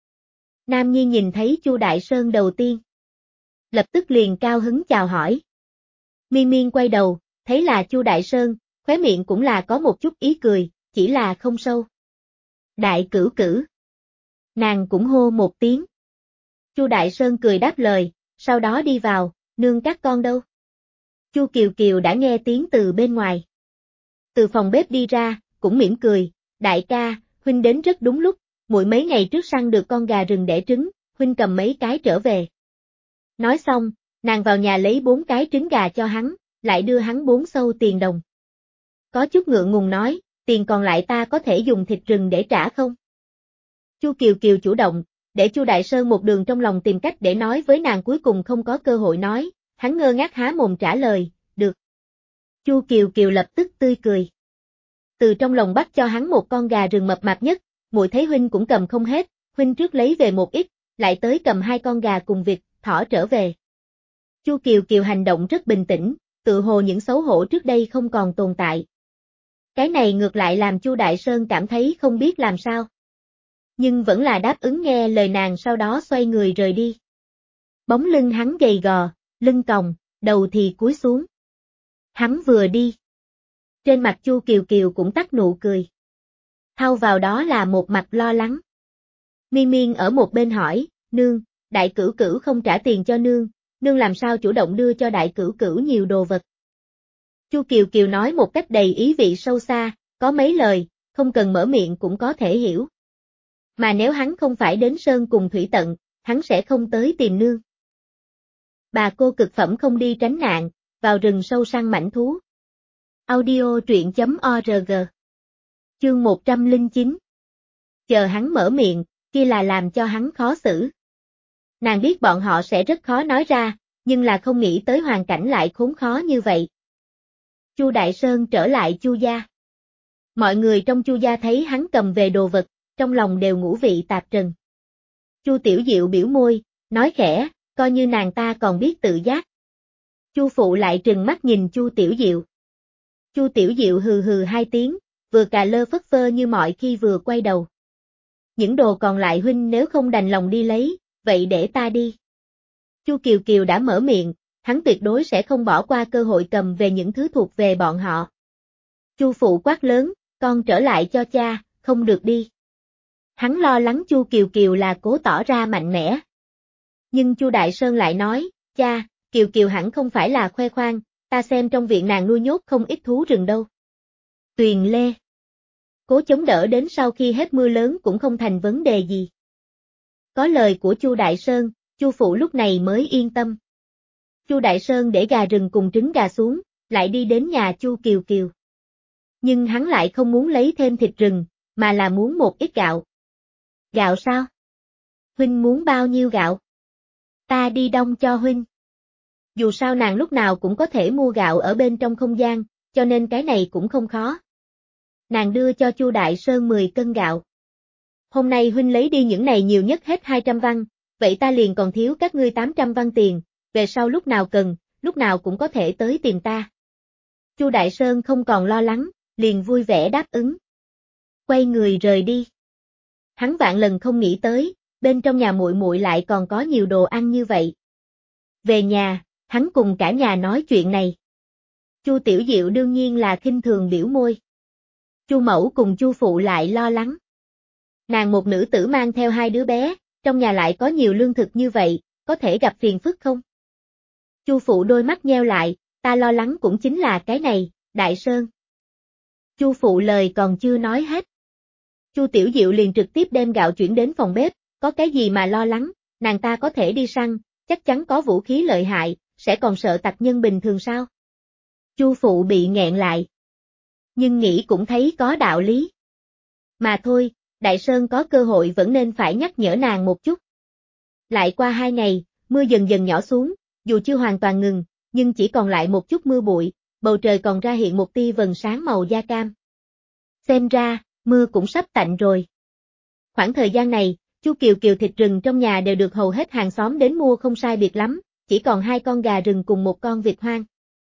Nam Nhi nhìn thấy Chu Đại Sơn đầu tiên. Lập tức liền cao hứng chào hỏi. Miên Miên quay đầu, thấy là Chu Đại Sơn, khóe miệng cũng là có một chút ý cười, chỉ là không sâu. Đại cửu cửu. Nàng cũng hô một tiếng. Chu Đại Sơn cười đáp lời, sau đó đi vào, nương các con đâu? Chu Kiều Kiều đã nghe tiếng từ bên ngoài. Từ phòng bếp đi ra, cũng mỉm cười, đại ca, huynh đến rất đúng lúc, muội mấy ngày trước săn được con gà rừng đẻ trứng, huynh cầm mấy cái trở về. Nói xong, nàng vào nhà lấy bốn cái trứng gà cho hắn, lại đưa hắn bốn sâu tiền đồng. Có chút ngượng ngùng nói, tiền còn lại ta có thể dùng thịt rừng để trả không? Chu Kiều Kiều chủ động, để Chu Đại Sơn một đường trong lòng tìm cách để nói với nàng cuối cùng không có cơ hội nói, hắn ngơ ngác há mồm trả lời, được. Chu Kiều Kiều lập tức tươi cười. Từ trong lòng bắt cho hắn một con gà rừng mập mạp nhất, muội thấy huynh cũng cầm không hết, huynh trước lấy về một ít, lại tới cầm hai con gà cùng vịt, thỏ trở về. Chu Kiều Kiều hành động rất bình tĩnh, tự hồ những xấu hổ trước đây không còn tồn tại. Cái này ngược lại làm Chu Đại Sơn cảm thấy không biết làm sao. Nhưng vẫn là đáp ứng nghe lời nàng, sau đó xoay người rời đi. Bóng lưng hắn gầy gò, lưng còng, đầu thì cúi xuống. Hắn vừa đi. Trên mặt Chu Kiều Kiều cũng tắt nụ cười. Thao vào đó là một mặt lo lắng. Miên Miên ở một bên hỏi, nương, đại cửu cửu không trả tiền cho nương, nương làm sao chủ động đưa cho đại cửu cửu nhiều đồ vật. Chu Kiều Kiều nói một cách đầy ý vị sâu xa, có mấy lời, không cần mở miệng cũng có thể hiểu. Mà nếu hắn không phải đến sơn cùng thủy tận, hắn sẽ không tới tìm nương. Bà cô cực phẩm không đi tránh nạn, vào rừng sâu săn mãnh thú. Audio truyện chấm org. Chương một trăm lẻ chín. Chờ hắn mở miệng, kia là làm cho hắn khó xử. Nàng biết bọn họ sẽ rất khó nói ra, nhưng là không nghĩ tới hoàn cảnh lại khốn khó như vậy. Chu Đại Sơn trở lại Chu gia. Mọi người trong Chu gia thấy hắn cầm về đồ vật, trong lòng đều ngũ vị tạp trần. Chu Tiểu Diệu biểu môi, nói khẽ, coi như nàng ta còn biết tự giác. Chu phụ lại trừng mắt nhìn Chu Tiểu Diệu. Chu Tiểu Diệu hừ hừ hai tiếng, vừa cà lơ phất phơ như mọi khi vừa quay đầu. Những đồ còn lại huynh nếu không đành lòng đi lấy, vậy để ta đi. Chu Kiều Kiều đã mở miệng, hắn tuyệt đối sẽ không bỏ qua cơ hội cầm về những thứ thuộc về bọn họ. Chu phụ quát lớn, con trở lại cho cha, không được đi. Hắn lo lắng Chu Kiều Kiều là cố tỏ ra mạnh mẽ. Nhưng Chu Đại Sơn lại nói, cha, Kiều Kiều hẳn không phải là khoe khoang, ta xem trong viện nàng nuôi nhốt không ít thú rừng đâu. Tuyền Lê. Cố chống đỡ đến sau khi hết mưa lớn cũng không thành vấn đề gì. Có lời của Chu Đại Sơn, Chu phụ lúc này mới yên tâm. Chu Đại Sơn để gà rừng cùng trứng gà xuống, lại đi đến nhà Chu Kiều Kiều. Nhưng hắn lại không muốn lấy thêm thịt rừng, mà là muốn một ít gạo. Gạo sao? Huynh muốn bao nhiêu gạo? Ta đi đông cho huynh. Dù sao nàng lúc nào cũng có thể mua gạo ở bên trong không gian, cho nên cái này cũng không khó. Nàng đưa cho Chu Đại Sơn mười cân gạo. Hôm nay huynh lấy đi những này nhiều nhất hết hai trăm văn, vậy ta liền còn thiếu các ngươi tám trăm văn tiền, về sau lúc nào cần, lúc nào cũng có thể tới tìm ta. Chu Đại Sơn không còn lo lắng, liền vui vẻ đáp ứng. Quay người rời đi. Hắn vạn lần không nghĩ tới, bên trong nhà muội muội lại còn có nhiều đồ ăn như vậy. Về nhà, hắn cùng cả nhà nói chuyện này. Chu Tiểu Diệu đương nhiên là khinh thường biểu môi. Chu mẫu cùng Chu phụ lại lo lắng. Nàng một nữ tử mang theo hai đứa bé, trong nhà lại có nhiều lương thực như vậy, có thể gặp phiền phức không? Chu phụ đôi mắt nheo lại, ta lo lắng cũng chính là cái này, Đại Sơn. Chu phụ lời còn chưa nói hết. Chu Tiểu Diệu liền trực tiếp đem gạo chuyển đến phòng bếp, có cái gì mà lo lắng, nàng ta có thể đi săn, chắc chắn có vũ khí lợi hại, sẽ còn sợ tặc nhân bình thường sao? Chu phụ bị nghẹn lại. Nhưng nghĩ cũng thấy có đạo lý. Mà thôi, Đại Sơn có cơ hội vẫn nên phải nhắc nhở nàng một chút. Lại qua hai ngày, mưa dần dần nhỏ xuống, dù chưa hoàn toàn ngừng, nhưng chỉ còn lại một chút mưa bụi, bầu trời còn ra hiện một tia vầng sáng màu da cam. Xem ra, mưa cũng sắp tạnh rồi. Khoảng thời gian này, Chu Kiều Kiều thịt rừng trong nhà đều được hầu hết hàng xóm đến mua không sai biệt lắm, chỉ còn hai con gà rừng cùng một con vịt hoang.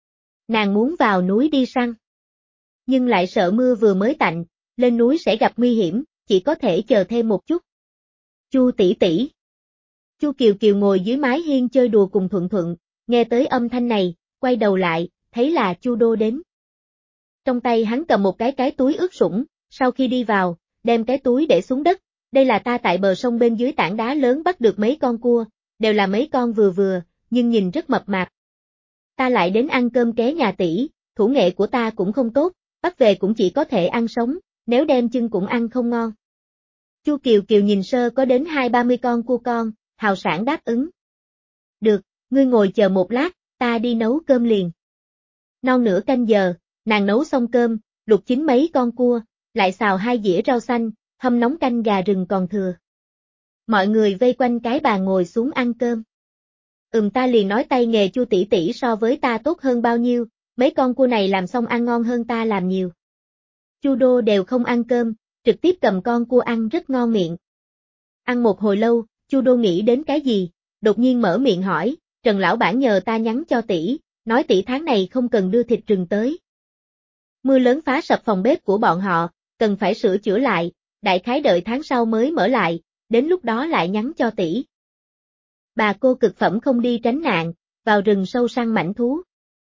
Nàng muốn vào núi đi săn. Nhưng lại sợ mưa vừa mới tạnh, lên núi sẽ gặp nguy hiểm, chỉ có thể chờ thêm một chút. Chu tỷ tỷ. Chu Kiều Kiều ngồi dưới mái hiên chơi đùa cùng Thuận Thuận, nghe tới âm thanh này, quay đầu lại, thấy là Chu Đô đến. Trong tay hắn cầm một cái cái túi ướt sũng, sau khi đi vào, đem cái túi để xuống đất, đây là ta tại bờ sông bên dưới tảng đá lớn bắt được mấy con cua, đều là mấy con vừa vừa, nhưng nhìn rất mập mạp. Ta lại đến ăn cơm ké nhà tỷ, thủ nghệ của ta cũng không tốt, bắt về cũng chỉ có thể ăn sống, nếu đem chân cũng ăn không ngon. Chu Kiều Kiều nhìn sơ có đến hai ba mươi con cua con, hào sảng đáp ứng. Được, ngươi ngồi chờ một lát, ta đi nấu cơm liền. Non nửa canh giờ, nàng nấu xong cơm, luộc chín mấy con cua, lại xào hai dĩa rau xanh, hâm nóng canh gà rừng còn thừa. Mọi người vây quanh cái bàn ngồi xuống ăn cơm. Ừm ta liền nói tay nghề Chu tỷ tỷ so với ta tốt hơn bao nhiêu, mấy con cua này làm xong ăn ngon hơn ta làm nhiều. Chu Đô đều không ăn cơm, trực tiếp cầm con cua ăn rất ngon miệng. Ăn một hồi lâu, Chu Đô nghĩ đến cái gì, đột nhiên mở miệng hỏi, Trần lão bản nhờ ta nhắn cho tỷ, nói tỷ tháng này không cần đưa thịt rừng tới. Mưa lớn phá sập phòng bếp của bọn họ, cần phải sửa chữa lại, đại khái đợi tháng sau mới mở lại, đến lúc đó lại nhắn cho tỷ. Bà cô cực phẩm không đi tránh nạn, vào rừng sâu săn mãnh thú.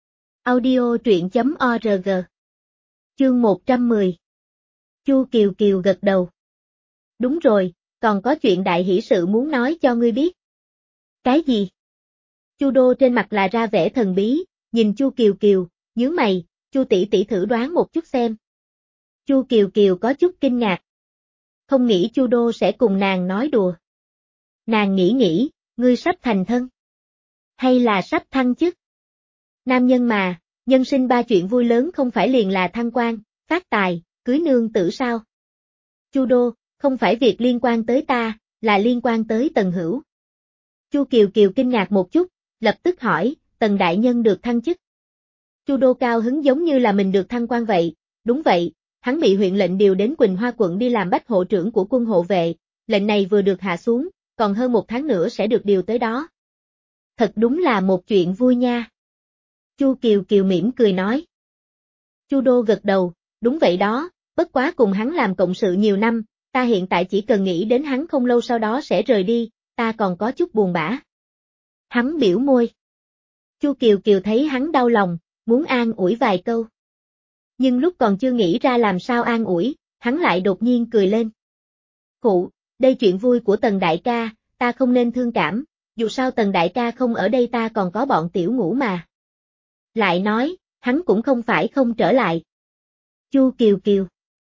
Audio truyện chấm org. Chương một trăm mười. Chu Kiều Kiều gật đầu. Đúng rồi, còn có chuyện đại hỷ sự muốn nói cho ngươi biết. Cái gì? Chu Đô trên mặt là ra vẻ thần bí, nhìn Chu Kiều Kiều, nhướng mày, Chu tỷ tỷ thử đoán một chút xem. Chu Kiều Kiều có chút kinh ngạc. Không nghĩ Chu Đô sẽ cùng nàng nói đùa. Nàng nghĩ nghĩ, ngươi sắp thành thân. Hay là sắp thăng chức? Nam nhân mà, nhân sinh ba chuyện vui lớn không phải liền là thăng quan, phát tài, cưới nương tử sao? Chu Đô, không phải việc liên quan tới ta, là liên quan tới Tần Hữu. Chu Kiều Kiều kinh ngạc một chút, lập tức hỏi, Tần đại nhân được thăng chức. Chu Đô cao hứng giống như là mình được thăng quan vậy, đúng vậy, hắn bị huyện lệnh điều đến Quỳnh Hoa quận đi làm bách hộ trưởng của quân hộ vệ, lệnh này vừa được hạ xuống, còn hơn một tháng nữa sẽ được điều tới đó. Thật đúng là một chuyện vui nha. Chu Kiều Kiều mỉm cười nói. Chu Đô gật đầu, đúng vậy đó, bất quá cùng hắn làm cộng sự nhiều năm, ta hiện tại chỉ cần nghĩ đến hắn không lâu sau đó sẽ rời đi, ta còn có chút buồn bã. Hắn biểu môi. Chu Kiều Kiều thấy hắn đau lòng, muốn an ủi vài câu. Nhưng lúc còn chưa nghĩ ra làm sao an ủi, hắn lại đột nhiên cười lên. Khụ, đây chuyện vui của Tần đại ca, ta không nên thương cảm, dù sao Tần đại ca không ở đây ta còn có bọn tiểu ngũ mà. Lại nói, hắn cũng không phải không trở lại. Chu Kiều Kiều.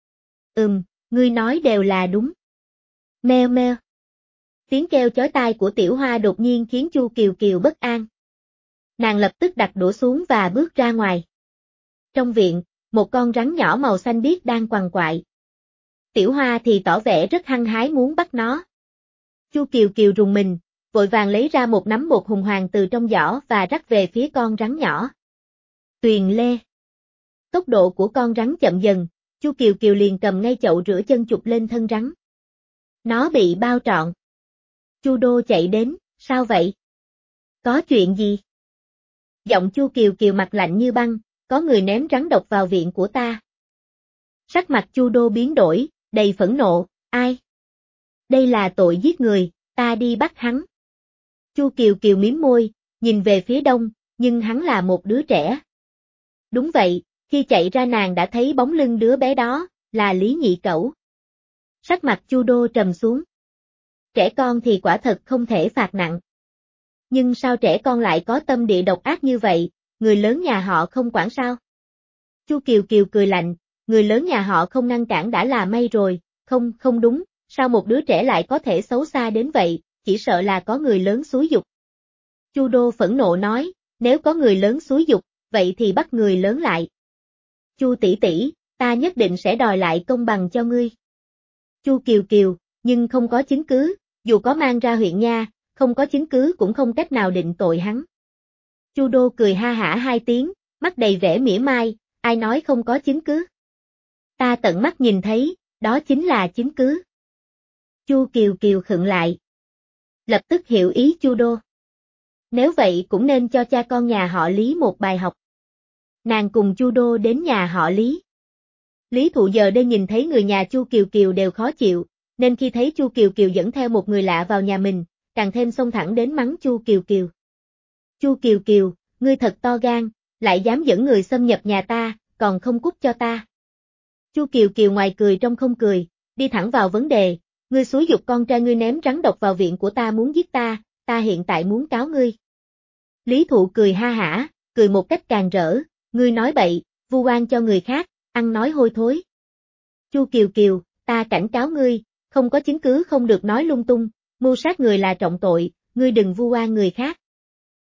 Ừm, ngươi nói đều là đúng. Meo meo. Tiếng kêu chói tai của Tiểu Hoa đột nhiên khiến Chu Kiều Kiều bất an. Nàng lập tức đặt đũa xuống và bước ra ngoài. Trong viện, một con rắn nhỏ màu xanh biếc đang quằn quại. Tiểu Hoa thì tỏ vẻ rất hăng hái muốn bắt nó. Chu Kiều Kiều rùng mình, vội vàng lấy ra một nắm bột hùng hoàng từ trong giỏ và rắc về phía con rắn nhỏ. Tuyền lê. Tốc độ của con rắn chậm dần, Chu Kiều Kiều liền cầm ngay chậu rửa chân chụp lên thân rắn. Nó bị bao trọn. Chu Đô chạy đến, sao vậy? Có chuyện gì? Giọng Chu Kiều Kiều mặt lạnh như băng, có người ném rắn độc vào viện của ta. Sắc mặt Chu Đô biến đổi, đầy phẫn nộ, ai? Đây là tội giết người, ta đi bắt hắn. Chu Kiều Kiều mím môi, nhìn về phía đông, nhưng hắn là một đứa trẻ. Đúng vậy, khi chạy ra nàng đã thấy bóng lưng đứa bé đó, là Lý Nhị Cẩu. Sắc mặt Chu Đô trầm xuống. Trẻ con thì quả thật không thể phạt nặng. Nhưng sao trẻ con lại có tâm địa độc ác như vậy, người lớn nhà họ không quản sao? Chu Kiều Kiều cười lạnh, người lớn nhà họ không ngăn cản đã là may rồi, không, không đúng, sao một đứa trẻ lại có thể xấu xa đến vậy, chỉ sợ là có người lớn xúi giục. Chu Đô phẫn nộ nói, nếu có người lớn xúi giục, vậy thì bắt người lớn lại. Chu tỷ tỷ, ta nhất định sẽ đòi lại công bằng cho ngươi. Chu Kiều Kiều, nhưng không có chứng cứ, dù có mang ra huyện nha, không có chứng cứ cũng không cách nào định tội hắn. Chu Đô cười ha hả hai tiếng, mắt đầy vẻ mỉa mai, ai nói không có chứng cứ. Ta tận mắt nhìn thấy, đó chính là chứng cứ. Chu Kiều Kiều khựng lại. Lập tức hiểu ý Chu Đô. Nếu vậy cũng nên cho cha con nhà họ Lý một bài học. Nàng cùng Chu Đô đến nhà họ Lý. Lý Thụ giờ đây nhìn thấy người nhà Chu Kiều Kiều đều khó chịu, nên khi thấy Chu Kiều Kiều dẫn theo một người lạ vào nhà mình, càng thêm xông thẳng đến mắng Chu Kiều Kiều. Chu Kiều Kiều, ngươi thật to gan, lại dám dẫn người xâm nhập nhà ta, còn không cút cho ta. Chu Kiều Kiều ngoài cười trong không cười, đi thẳng vào vấn đề, ngươi xúi giục con trai ngươi ném rắn độc vào viện của ta muốn giết ta, ta hiện tại muốn cáo ngươi. Lý Thụ cười ha hả, cười một cách càng rỡ, ngươi nói bậy, vu oan cho người khác, ăn nói hôi thối. Chu Kiều Kiều, ta cảnh cáo ngươi, không có chứng cứ không được nói lung tung, mưu sát người là trọng tội, ngươi đừng vu oan người khác.